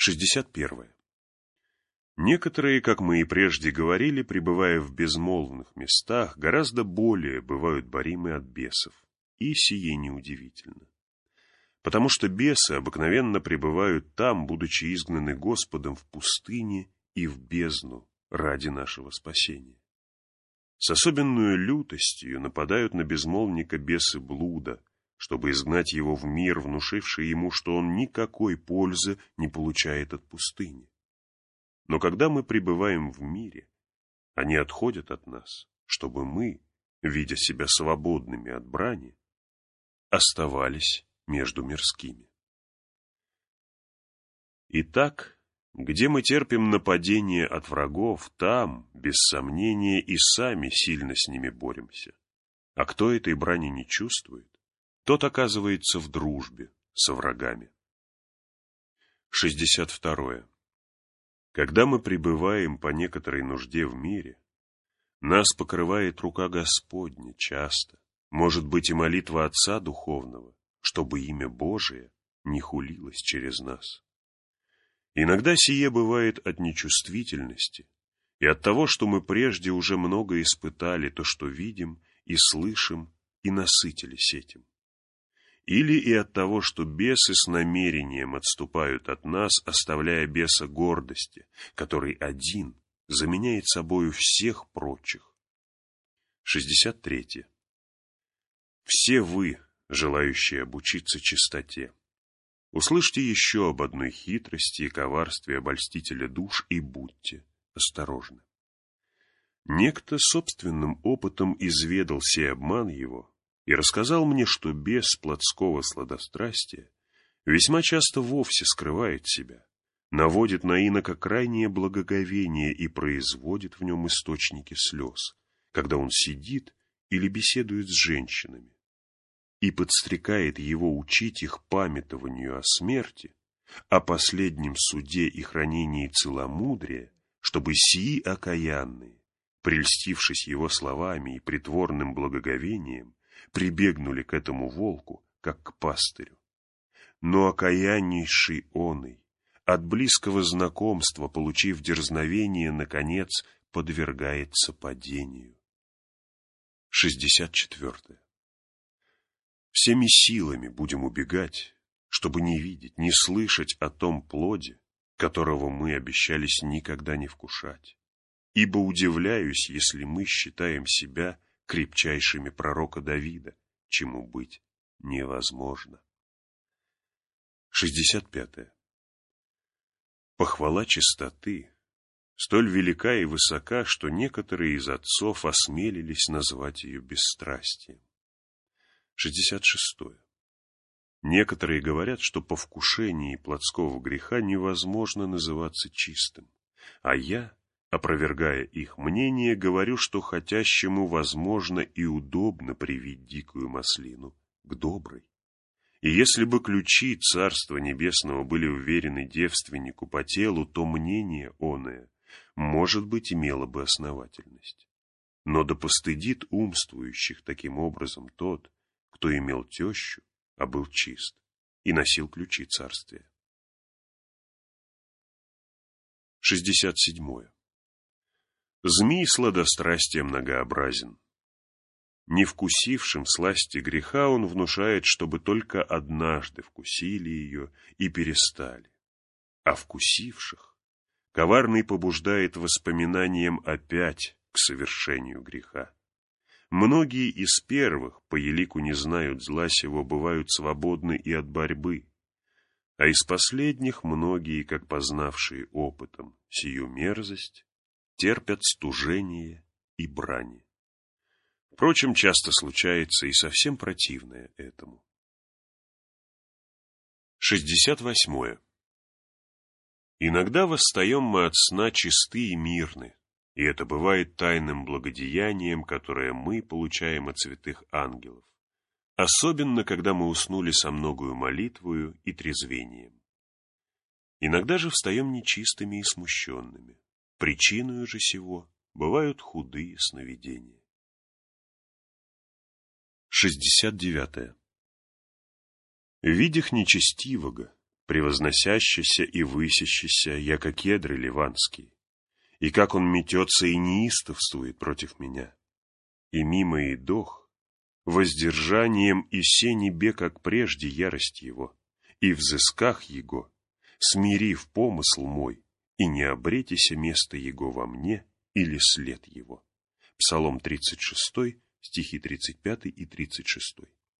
61. Некоторые, как мы и прежде говорили, пребывая в безмолвных местах, гораздо более бывают боримы от бесов, и сие неудивительно. Потому что бесы обыкновенно пребывают там, будучи изгнаны Господом в пустыне и в бездну ради нашего спасения. С особенную лютостью нападают на безмолвника бесы блуда, чтобы изгнать его в мир, внушивший ему, что он никакой пользы не получает от пустыни. Но когда мы пребываем в мире, они отходят от нас, чтобы мы, видя себя свободными от брани, оставались между мирскими. Итак, где мы терпим нападение от врагов, там, без сомнения, и сами сильно с ними боремся. А кто этой брани не чувствует, тот оказывается в дружбе со врагами. 62. Когда мы пребываем по некоторой нужде в мире, нас покрывает рука Господня часто, может быть и молитва Отца Духовного, чтобы имя Божие не хулилось через нас. Иногда сие бывает от нечувствительности и от того, что мы прежде уже много испытали то, что видим и слышим, и насытились этим. Или и от того, что бесы с намерением отступают от нас, оставляя беса гордости, который один заменяет собою всех прочих. 63. Все вы, желающие обучиться чистоте, услышьте еще об одной хитрости и коварстве обольстителя душ и будьте осторожны. Некто собственным опытом изведал сей обман его и рассказал мне, что бес плотского сладострастия весьма часто вовсе скрывает себя, наводит на инока крайнее благоговение и производит в нем источники слез, когда он сидит или беседует с женщинами, и подстрекает его учить их памятованию о смерти, о последнем суде и хранении целомудрия, чтобы сии окаянные, прельстившись его словами и притворным благоговением, прибегнули к этому волку, как к пастырю. Но окаяннейший оный, от близкого знакомства, получив дерзновение, наконец, подвергается падению. 64. Всеми силами будем убегать, чтобы не видеть, не слышать о том плоде, которого мы обещались никогда не вкушать. Ибо удивляюсь, если мы считаем себя крепчайшими пророка Давида, чему быть невозможно. 65. Похвала чистоты столь велика и высока, что некоторые из отцов осмелились назвать ее бесстрастием. 66. Некоторые говорят, что по вкушении плотского греха невозможно называться чистым, а я, опровергая их мнение, говорю, что хотящему возможно и удобно привить дикую маслину к доброй. И если бы ключи Царства Небесного были уверены девственнику по телу, то мнение оное, может быть, имело бы основательность. Но да постыдит умствующих таким образом тот, кто имел тещу, а был чист, и носил ключи царствия. 67. Змий сладострастия многообразен. Не вкусившим сласти греха он внушает, чтобы только однажды вкусили ее и перестали. А вкусивших коварный побуждает воспоминанием опять к совершению греха. Многие из первых, по елику не знают зла сего, бывают свободны и от борьбы, а из последних многие, как познавшие опытом сию мерзость, терпят стужение и брани. Впрочем, часто случается и совсем противное этому. 68. Иногда восстаем мы от сна чисты и мирны, и это бывает тайным благодеянием, которое мы получаем от святых ангелов, особенно когда мы уснули со многою молитвою и трезвением. Иногда же встаем нечистыми и смущенными. Причиною же сего бывают худые сновидения. 69. Видях нечестивого, превозносящийся и высящийся, яко кедры ливанские, и как он метется и неистовствует против меня. И мимо и дох, воздержанием и се небе, как прежде, ярость его, и взысках его, смирив помысл мой, и не обретися место его во мне или след его. Псалом 36, стихи 35 и 36.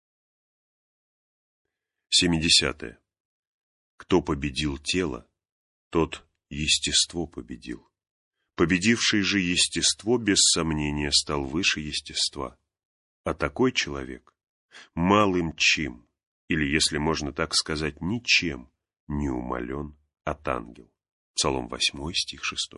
70. Кто победил тело, тот естество победил. Победивший же естество, без сомнения, стал выше естества. А такой человек малым чем, или, если можно так сказать, ничем не умален от ангел. Псалом 8, стих 6.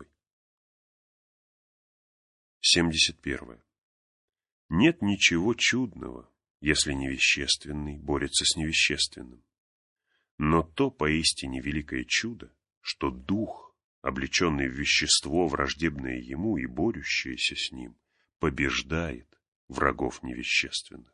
71. Нет ничего чудного, если невещественный борется с невещественным. Но то поистине великое чудо, что дух, облеченный в вещество, враждебное ему и борющееся с ним, побеждает врагов невещественных.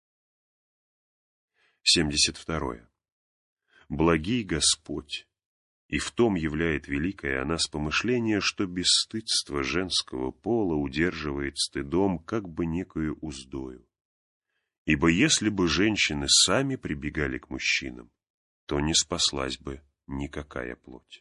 72. Благий Господь, и в том являет великое о нас помышление, что бесстыдство женского пола удерживает стыдом как бы некую уздою. Ибо если бы женщины сами прибегали к мужчинам, то не спаслась бы никакая плоть.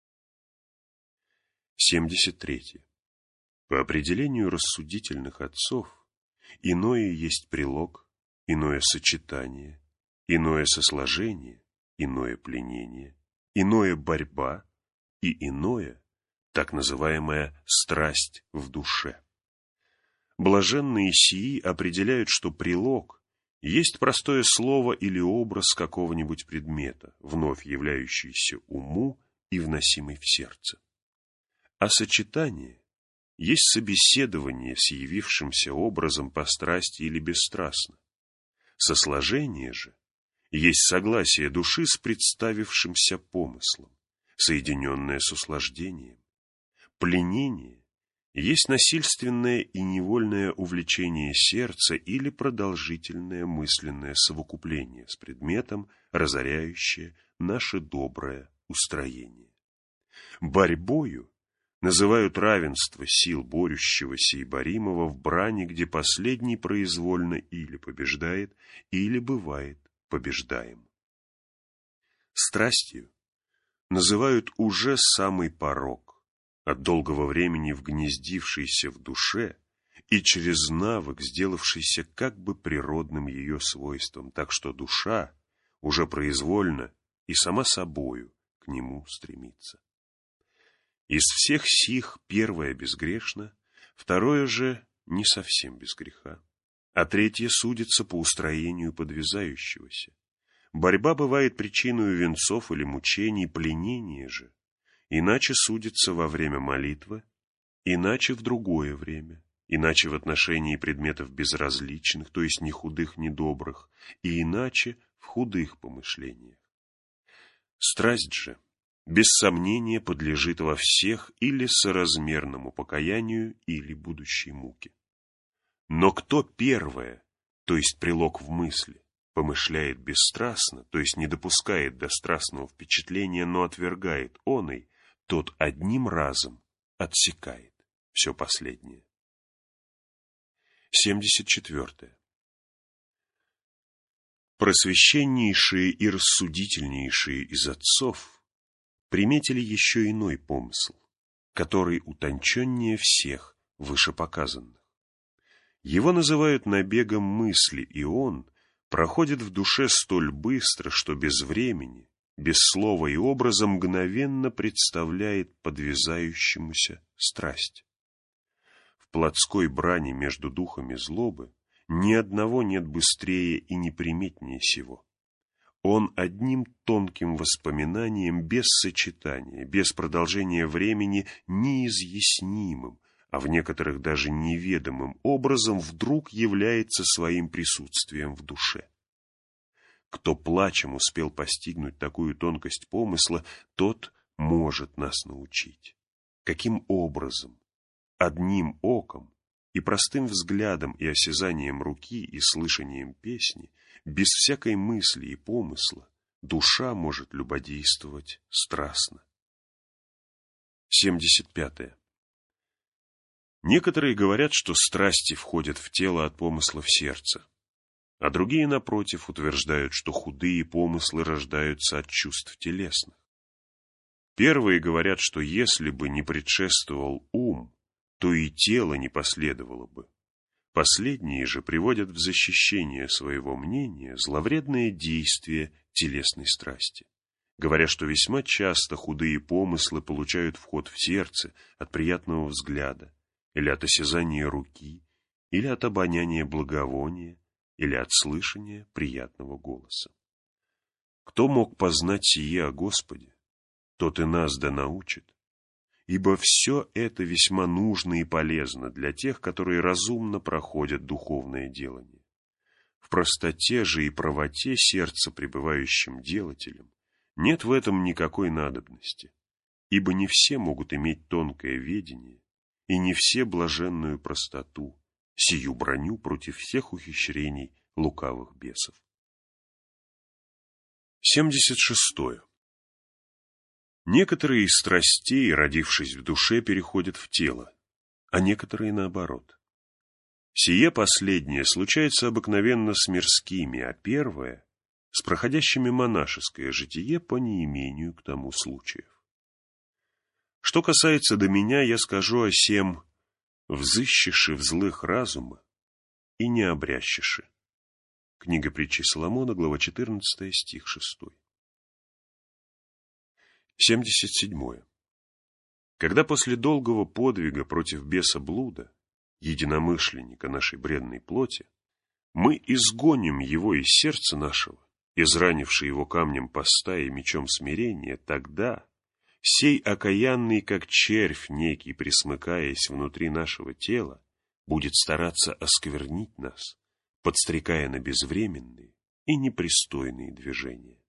73. По определению рассудительных отцов, иное есть прилог, иное сочетание, иное сосложение, иное пленение, иное борьба и иное, так называемая страсть в душе. Блаженные сии определяют, что прилог есть простое слово или образ какого-нибудь предмета, вновь являющийся уму и вносимый в сердце. А сочетание есть собеседование с явившимся образом по страсти или бесстрастно. Сосложение же есть согласие души с представившимся помыслом, соединенное с услаждением. Пленение есть насильственное и невольное увлечение сердца или продолжительное мысленное совокупление с предметом, разоряющее наше доброе устроение. Борьбою называют равенство сил борющегося и боримого в брани, где последний произвольно или побеждает, или бывает побеждаем. Страстью называют уже самый порок, от долгого времени вгнездившийся в душе и через навык сделавшийся как бы природным ее свойством, так что душа уже произвольно и сама собою к нему стремится. Из всех сих первое безгрешно, второе же не совсем без греха, а третье судится по устроению подвязающегося. Борьба бывает причиной венцов или мучений, пленение же иначе судится во время молитвы, иначе в другое время, иначе в отношении предметов безразличных, то есть ни худых, ни добрых, и иначе в худых помышлениях. Страсть же без сомнения подлежит во всех или соразмерному покаянию, или будущей муке. Но кто первое, то есть прилог в мысли, помышляет бесстрастно, то есть не допускает до страстного впечатления, но отвергает оной, тот одним разом отсекает все последнее. 74. Просвещеннейшие и рассудительнейшие из отцов приметили еще иной помысл, который утонченнее всех вышепоказанных. Его называют набегом мысли, и он проходит в душе столь быстро, что без времени, без слова и образа мгновенно представляет подвязающемуся страсть. В плотской брани между духами злобы ни одного нет быстрее и неприметнее сего. Он одним тонким воспоминанием, без сочетания, без продолжения времени, неизъяснимым, а в некоторых даже неведомым образом вдруг является своим присутствием в душе. Кто плачем успел постигнуть такую тонкость помысла, тот может нас научить. Каким образом, одним оком и простым взглядом и осязанием руки и слышанием песни, без всякой мысли и помысла, душа может любодействовать страстно. 75. Некоторые говорят, что страсти входят в тело от помыслов сердца, а другие, напротив, утверждают, что худые помыслы рождаются от чувств телесных. Первые говорят, что если бы не предшествовал ум, то и тело не последовало бы. Последние же приводят в защищение своего мнения зловредное действие телесной страсти, говоря, что весьма часто худые помыслы получают вход в сердце от приятного взгляда, или от осязания руки, или от обоняния благовония, или от слышания приятного голоса. Кто мог познать сие о Господе, тот и нас да научит, ибо все это весьма нужно и полезно для тех, которые разумно проходят духовное делание. В простоте же и правоте сердца пребывающим делателем нет в этом никакой надобности, ибо не все могут иметь тонкое ведение, и не все блаженную простоту, сию броню против всех ухищрений лукавых бесов. 76. Некоторые из страстей, родившись в душе, переходят в тело, а некоторые наоборот. Сие последнее случается обыкновенно с мирскими, а первое — с проходящими монашеское житие по неимению к тому случаев. Что касается до меня, я скажу о сем: взыщеши в злых разума и не обрящеши. Книга притчи Соломона, глава 14, стих 6. 77. Когда после долгого подвига против беса блуда, единомышленника нашей бредной плоти, мы изгоним его из сердца нашего, изранивши его камнем поста и мечом смирения, тогда сей окаянный, как червь некий, присмыкаясь внутри нашего тела, будет стараться осквернить нас, подстрекая на безвременные и непристойные движения.